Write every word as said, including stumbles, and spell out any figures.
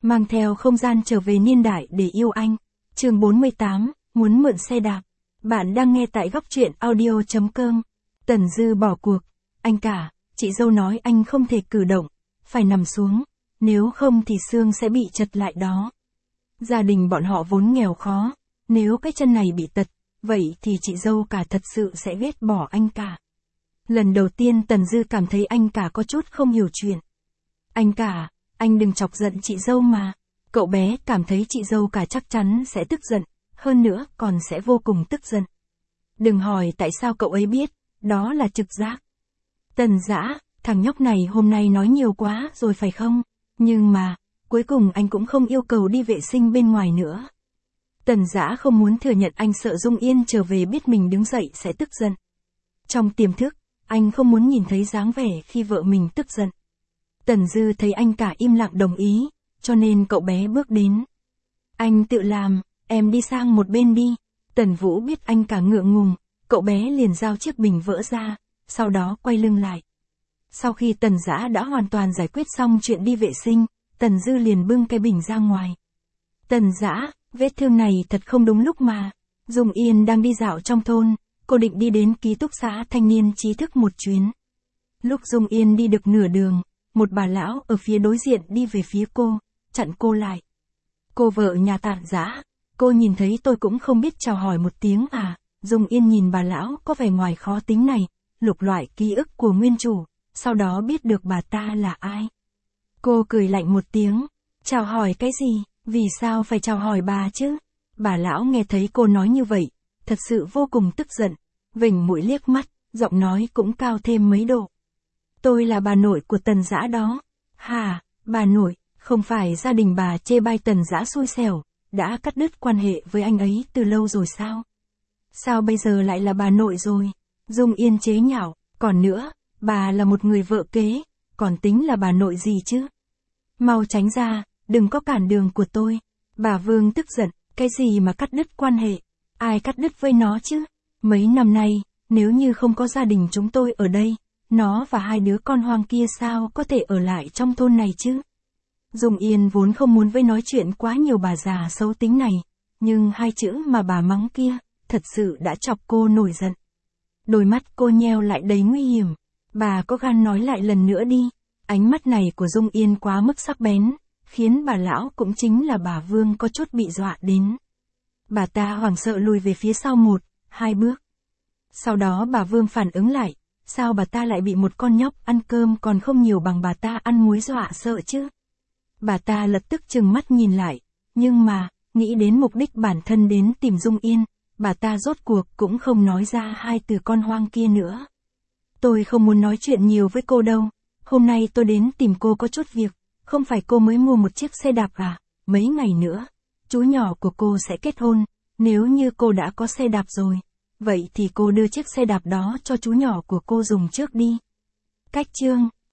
mang theo không gian trở về niên đại để yêu anh. Chương bốn mươi tám, muốn mượn xe đạp. Bạn đang nghe tại góc truyện audio chấm com. Tần Dư bỏ cuộc. Anh cả, chị dâu nói anh không thể cử động, phải nằm xuống, nếu không thì xương sẽ bị chật lại đó. Gia đình bọn họ vốn nghèo khó, nếu cái chân này bị tật, vậy thì chị dâu cả thật sự sẽ ghét bỏ anh cả. Lần đầu tiên Tần Dư cảm thấy anh cả có chút không hiểu chuyện. Anh cả, anh đừng chọc giận chị dâu mà. Cậu bé cảm thấy chị dâu cả chắc chắn sẽ tức giận, hơn nữa còn sẽ vô cùng tức giận. Đừng hỏi tại sao cậu ấy biết, đó là trực giác. Tần Dã, thằng nhóc này hôm nay nói nhiều quá rồi phải không? Nhưng mà, cuối cùng anh cũng không yêu cầu đi vệ sinh bên ngoài nữa. Tần Dã không muốn thừa nhận anh sợ Dung Yên trở về biết mình đứng dậy sẽ tức giận. Trong tiềm thức, anh không muốn nhìn thấy dáng vẻ khi vợ mình tức giận. Tần Dư thấy anh cả im lặng đồng ý, cho nên cậu bé bước đến. Anh tự làm, em đi sang một bên đi. Tần Vũ biết anh cả ngượng ngùng, cậu bé liền giao chiếc bình vỡ ra, sau đó quay lưng lại. Sau khi Tần Dã đã hoàn toàn giải quyết xong chuyện đi vệ sinh, Tần Dư liền bưng cái bình ra ngoài. Tần Dã, vết thương này thật không đúng lúc mà. Dung Yên đang đi dạo trong thôn, cô định đi đến ký túc xá thanh niên trí thức một chuyến. Lúc Dung Yên đi được nửa đường, một bà lão ở phía đối diện đi về phía cô, chặn cô lại. Cô vợ nhà Tản Dã, cô nhìn thấy tôi cũng không biết chào hỏi một tiếng à? Dung Yên nhìn bà lão có vẻ ngoài khó tính này, lục loại ký ức của nguyên chủ, sau đó biết được bà ta là ai. Cô cười lạnh một tiếng, chào hỏi cái gì, vì sao phải chào hỏi bà chứ? Bà lão nghe thấy cô nói như vậy, thật sự vô cùng tức giận, vểnh mũi liếc mắt, giọng nói cũng cao thêm mấy độ. Tôi là bà nội của Tần Dã đó. Hả, bà nội, không phải gia đình bà chê bai Tần Dã xui xẻo, đã cắt đứt quan hệ với anh ấy từ lâu rồi sao? Sao bây giờ lại là bà nội rồi? Dung Yên chế nhạo, còn nữa, bà là một người vợ kế, còn tính là bà nội gì chứ? Mau tránh ra, đừng có cản đường của tôi. Bà Vương tức giận, cái gì mà cắt đứt quan hệ? Ai cắt đứt với nó chứ? Mấy năm nay, nếu như không có gia đình chúng tôi ở đây, nó và hai đứa con hoang kia sao có thể ở lại trong thôn này chứ? Dung Yên vốn không muốn với nói chuyện quá nhiều bà già xấu tính này, nhưng hai chữ mà bà mắng kia, thật sự đã chọc cô nổi giận. Đôi mắt cô nheo lại đầy nguy hiểm. Bà có gan nói lại lần nữa đi. Ánh mắt này của Dung Yên quá mức sắc bén, khiến bà lão cũng chính là bà Vương có chút bị dọa đến. Bà ta hoảng sợ lùi về phía sau một, hai bước. Sau đó bà Vương phản ứng lại, sao bà ta lại bị một con nhóc ăn cơm còn không nhiều bằng bà ta ăn muối dọa sợ chứ? Bà ta lập tức trừng mắt nhìn lại, nhưng mà, nghĩ đến mục đích bản thân đến tìm Dung Yên, bà ta rốt cuộc cũng không nói ra hai từ con hoang kia nữa. Tôi không muốn nói chuyện nhiều với cô đâu, hôm nay tôi đến tìm cô có chút việc, không phải cô mới mua một chiếc xe đạp à? Mấy ngày nữa, chú nhỏ của cô sẽ kết hôn, nếu như cô đã có xe đạp rồi, vậy thì cô đưa chiếc xe đạp đó cho chú nhỏ của cô dùng trước đi. Cách chương